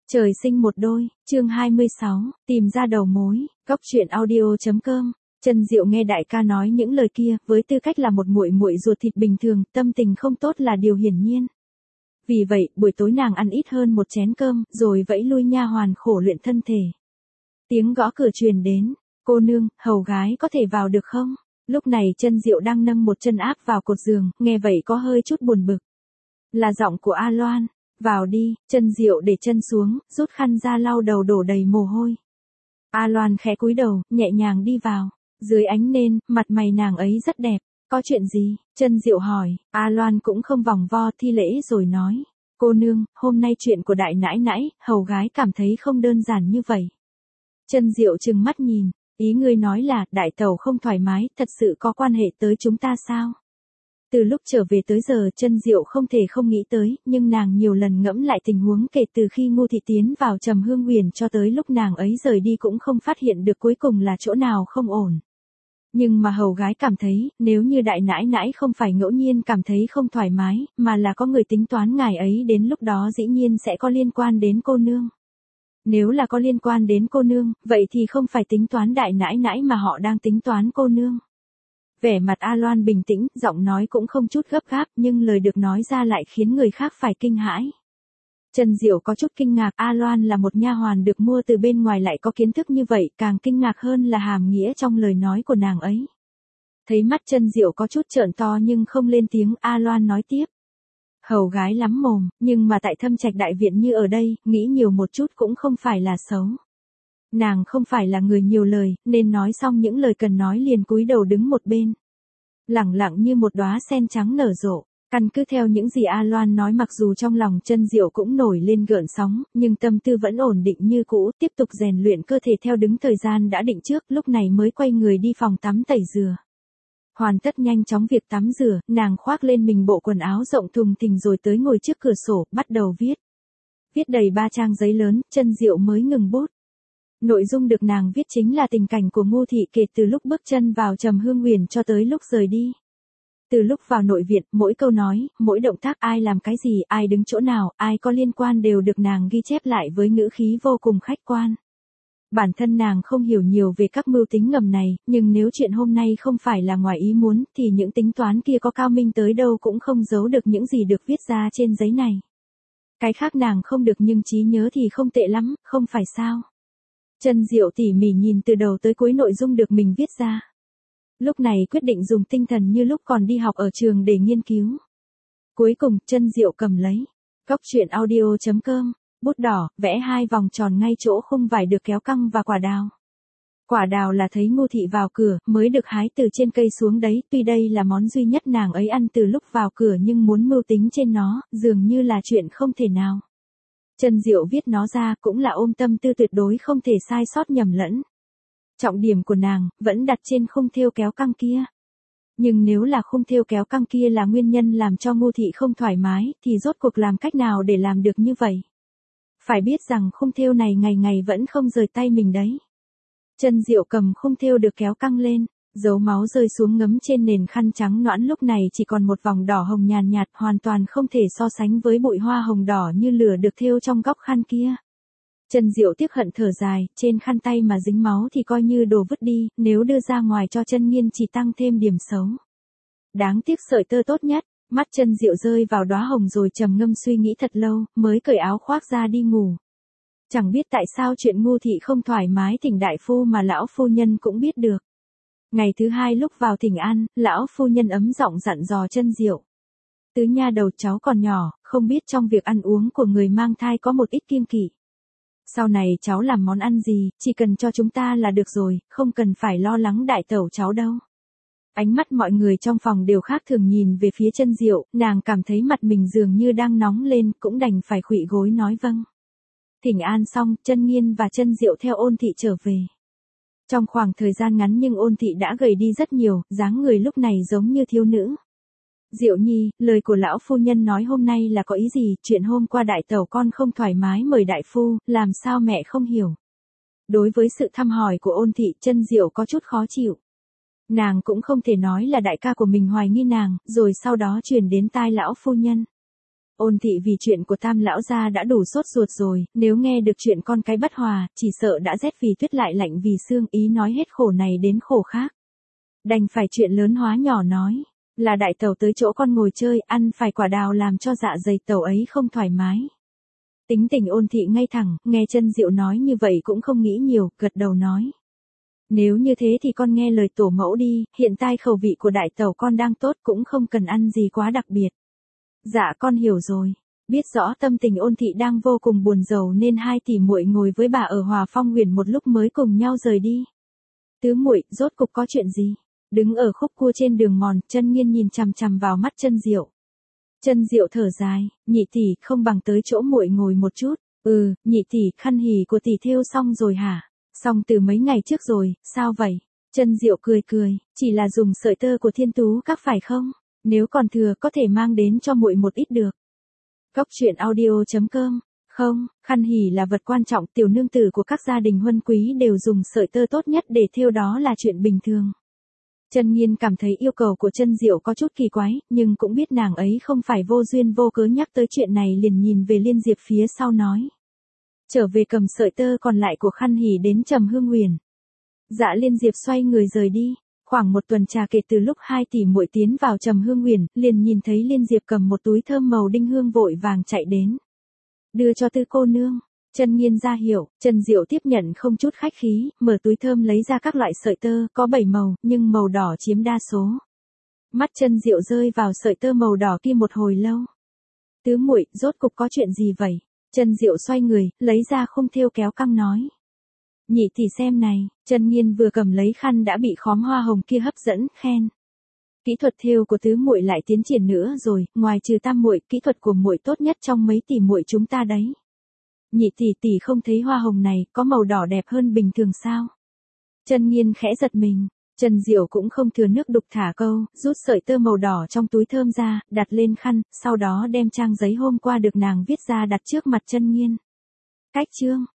Trời sinh một đôi, chương 26, tìm ra đầu mối, góc truyện audio.com. Chân Diệu nghe đại ca nói những lời kia, với tư cách là một muội muội ruột thịt bình thường, tâm tình không tốt là điều hiển nhiên. Vì vậy, buổi tối nàng ăn ít hơn một chén cơm, rồi vẫy lui nha hoàn khổ luyện thân thể. Tiếng gõ cửa truyền đến, "Cô nương, hầu gái có thể vào được không?" Lúc này Chân Diệu đang nâng một chân áp vào cột giường, nghe vậy có hơi chút buồn bực. Là giọng của A Loan. "Vào đi." Chân Diệu để chân xuống, rút khăn ra lau đầu đổ đầy mồ hôi. A Loan khẽ cúi đầu, nhẹ nhàng đi vào. Dưới ánh nến, mặt mày nàng ấy rất đẹp. "Có chuyện gì?" Chân Diệu hỏi. A Loan cũng không vòng vo thi lễ rồi nói. "Cô nương, hôm nay chuyện của đại nãi nãi, hầu gái cảm thấy không đơn giản như vậy." Chân Diệu trừng mắt nhìn. "Ý ngươi nói là, đại tẩu không thoải mái, thật sự có quan hệ tới chúng ta sao?" Từ lúc trở về tới giờ Chân Diệu không thể không nghĩ tới, nhưng nàng nhiều lần ngẫm lại tình huống kể từ khi Ngô Thị tiến vào Trầm Hương Huyền cho tới lúc nàng ấy rời đi cũng không phát hiện được cuối cùng là chỗ nào không ổn. Nhưng mà hầu gái cảm thấy, nếu như đại nãi nãi không phải ngẫu nhiên cảm thấy không thoải mái, mà là có người tính toán ngài ấy đến lúc đó dĩ nhiên sẽ có liên quan đến cô nương. Nếu là có liên quan đến cô nương, vậy thì không phải tính toán đại nãi nãi mà họ đang tính toán cô nương. Vẻ mặt A Loan bình tĩnh, giọng nói cũng không chút gấp gáp, nhưng lời được nói ra lại khiến người khác phải kinh hãi. Chân Diệu có chút kinh ngạc, A Loan là một nha hoàn được mua từ bên ngoài lại có kiến thức như vậy, càng kinh ngạc hơn là hàm nghĩa trong lời nói của nàng ấy. Thấy mắt Chân Diệu có chút trợn to nhưng không lên tiếng, A Loan nói tiếp. "Hầu gái lắm mồm, nhưng mà tại Thâm Trạch đại viện như ở đây, nghĩ nhiều một chút cũng không phải là xấu." Nàng không phải là người nhiều lời, nên nói xong những lời cần nói liền cúi đầu đứng một bên. Lẳng lặng như một đóa sen trắng nở rộ. Căn cứ theo những gì A Loan nói, mặc dù trong lòng Chân Diệu cũng nổi lên gợn sóng, nhưng tâm tư vẫn ổn định như cũ, tiếp tục rèn luyện cơ thể theo đúng thời gian đã định trước, lúc này mới quay người đi phòng tắm tẩy rửa. Hoàn tất nhanh chóng việc tắm rửa, nàng khoác lên mình bộ quần áo rộng thùng thình rồi tới ngồi trước cửa sổ, bắt đầu viết. Viết đầy 3 trang giấy lớn, Chân Diệu mới ngừng bút. Nội dung được nàng viết chính là tình cảnh của Ngô Thị kể từ lúc bước chân vào Trầm Hương Huyền cho tới lúc rời đi. Từ lúc vào nội viện, mỗi câu nói, mỗi động tác, ai làm cái gì, ai đứng chỗ nào, ai có liên quan đều được nàng ghi chép lại với ngữ khí vô cùng khách quan. Bản thân nàng không hiểu nhiều về các mưu tính ngầm này, nhưng nếu chuyện hôm nay không phải là ngoài ý muốn, thì những tính toán kia có cao minh tới đâu cũng không giấu được những gì được viết ra trên giấy này. Cái khác nàng không được nhưng trí nhớ thì không tệ lắm, không phải sao? Chân Diệu tỉ mỉ nhìn từ đầu tới cuối nội dung được mình viết ra. Lúc này quyết định dùng tinh thần như lúc còn đi học ở trường để nghiên cứu. Cuối cùng, Chân Diệu cầm lấy góc truyện audio.com, bút đỏ, vẽ 2 vòng tròn ngay chỗ khung vải được kéo căng và quả đào. Quả đào là thấy Ngô Thị vào cửa, mới được hái từ trên cây xuống đấy, tuy đây là món duy nhất nàng ấy ăn từ lúc vào cửa nhưng muốn mưu tính trên nó, dường như là chuyện không thể nào. Chân Diệu viết nó ra cũng là ôm tâm tư tuyệt đối không thể sai sót nhầm lẫn. Trọng điểm của nàng vẫn đặt trên khung thêu kéo căng kia. Nhưng nếu là khung thêu kéo căng kia là nguyên nhân làm cho Ngô Thị không thoải mái, thì rốt cuộc làm cách nào để làm được như vậy? Phải biết rằng khung thêu này ngày ngày vẫn không rời tay mình đấy. Chân Diệu cầm khung thêu được kéo căng lên, dấu máu rơi xuống ngấm trên nền khăn trắng nõn, lúc này chỉ còn một vòng đỏ hồng nhàn nhạt, hoàn toàn không thể so sánh với bụi hoa hồng đỏ như lửa được thêu trong góc khăn kia. Chân Diệu tiếc hận thở dài, trên khăn tay mà dính máu thì coi như đồ vứt đi, nếu đưa ra ngoài cho Chân Nghiên chỉ tăng thêm điểm xấu. Đáng tiếc sợi tơ tốt nhất. Mắt Chân Diệu rơi vào đóa hồng rồi trầm ngâm suy nghĩ thật lâu, mới cởi áo khoác ra đi ngủ. Chẳng biết tại sao chuyện Ngô Thị không thoải mái thỉnh đại phu mà lão phu nhân cũng biết được. Ngày thứ 2 lúc vào thỉnh an, lão phu nhân ấm giọng dặn dò Chân Diệu. Tứ nha đầu cháu còn nhỏ, không biết trong việc ăn uống của người mang thai có một ít kiêng kỵ. Sau này cháu làm món ăn gì, chỉ cần cho chúng ta là được rồi, không cần phải lo lắng đại tẩu cháu đâu. Ánh mắt mọi người trong phòng đều khác thường nhìn về phía Chân Diệu, nàng cảm thấy mặt mình dường như đang nóng lên, cũng đành phải khuỵu gối nói vâng. Thỉnh an xong, Chân Nghiên và Chân Diệu theo Ôn Thị trở về. Trong khoảng thời gian ngắn nhưng Ôn Thị đã gầy đi rất nhiều, dáng người lúc này giống như thiếu nữ. Diệu Nhi, lời của lão phu nhân nói hôm nay là có ý gì? Chuyện hôm qua đại tẩu con không thoải mái mời đại phu, làm sao mẹ không hiểu? Đối với sự thăm hỏi của Ôn Thị, Chân Diệu có chút khó chịu. Nàng cũng không thể nói là đại ca của mình hoài nghi nàng, rồi sau đó truyền đến tai lão phu nhân. Ôn thị vì chuyện của Tam lão gia đã đủ sốt ruột rồi, nếu nghe được chuyện con cái bất hòa, chỉ sợ đã rét vì tuyết lại lạnh vì xương, ý nói hết khổ này đến khổ khác. Đành phải chuyện lớn hóa nhỏ nói, là đại tẩu tới chỗ con ngồi chơi, ăn phải quả đào làm cho dạ dày tẩu ấy không thoải mái. Tính tình Ôn thị ngay thẳng, nghe Chân Diệu nói như vậy cũng không nghĩ nhiều, gật đầu nói. Nếu như thế thì con nghe lời tổ mẫu đi, hiện tại khẩu vị của đại tẩu con đang tốt, cũng không cần ăn gì quá đặc biệt. Dạ con hiểu rồi. Biết rõ tâm tình Ôn thị đang vô cùng buồn rầu nên hai tỷ muội ngồi với bà ở Hòa Phong Huyền một lúc mới cùng nhau rời đi. Tứ muội, rốt cục có chuyện gì? Đứng ở khúc cua trên đường mòn, Chân Nghiên nhìn chằm chằm vào mắt Chân Diệu. Chân Diệu thở dài, nhị tỷ, không bằng tới chỗ muội ngồi một chút. Nhị tỷ, khăn hỉ của tỷ thêu xong rồi hả? Xong từ mấy ngày trước rồi, sao vậy? Chân Diệu cười cười, chỉ là dùng sợi tơ của Thiên Tú Các phải không? Nếu còn thừa có thể mang đến cho muội một ít được. Cốc truyện audio.com. Không, khăn hỉ là vật quan trọng, tiểu nương tử của các gia đình huân quý đều dùng sợi tơ tốt nhất để thêu, đó là chuyện bình thường. Chân Nghiên cảm thấy yêu cầu của Chân Diệu có chút kỳ quái, nhưng cũng biết nàng ấy không phải vô duyên vô cớ nhắc tới chuyện này, liền nhìn về Liên Diệp phía sau nói. Trở về cầm sợi tơ còn lại của khăn hỉ đến Trầm Hương Huyền. Dạ Liên Diệp xoay người rời đi. Khoảng một tuần trà kể từ lúc hai tỷ muội tiến vào Trầm Hương Huyền, liền nhìn thấy Liên Diệp cầm một túi thơm màu đinh hương vội vàng chạy đến. Đưa cho Tư cô nương. Chân Nghiên ra hiệu, Chân Diệu tiếp nhận không chút khách khí, mở túi thơm lấy ra các loại sợi tơ, có 7 màu, nhưng màu đỏ chiếm đa số. Mắt Chân Diệu rơi vào sợi tơ màu đỏ kia một hồi lâu. Tứ muội, rốt cục có chuyện gì vậy? Chân Diệu xoay người, lấy ra khung thêu kéo căng nói. Nhị tỷ xem này, Chân Nghiên vừa cầm lấy khăn đã bị khóm hoa hồng kia hấp dẫn, khen. Kỹ thuật thêu của tứ muội lại tiến triển nữa rồi, ngoài trừ Tam muội, kỹ thuật của muội tốt nhất trong mấy tỷ muội chúng ta đấy. Nhị tỷ tỷ không thấy hoa hồng này có màu đỏ đẹp hơn bình thường sao? Chân Nghiên khẽ giật mình, Chân Diệu cũng không thừa nước đục thả câu, rút sợi tơ màu đỏ trong túi thơm ra, đặt lên khăn, sau đó đem trang giấy hôm qua được nàng viết ra đặt trước mặt Chân Nghiên. Cách chương